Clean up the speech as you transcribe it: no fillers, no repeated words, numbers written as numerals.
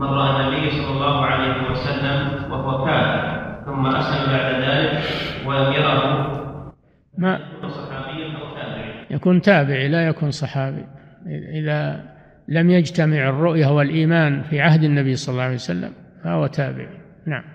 من رأى النبي صلى الله عليه وسلم وهو كافر ثم أسلم بعد ذلك ولم يره، ما يكون صحابيا أو تابعي؟ يكون تابعي لا يكون صحابي. إذا لم يجتمع الرؤية والإيمان في عهد النبي صلى الله عليه وسلم فهو تابعي. نعم.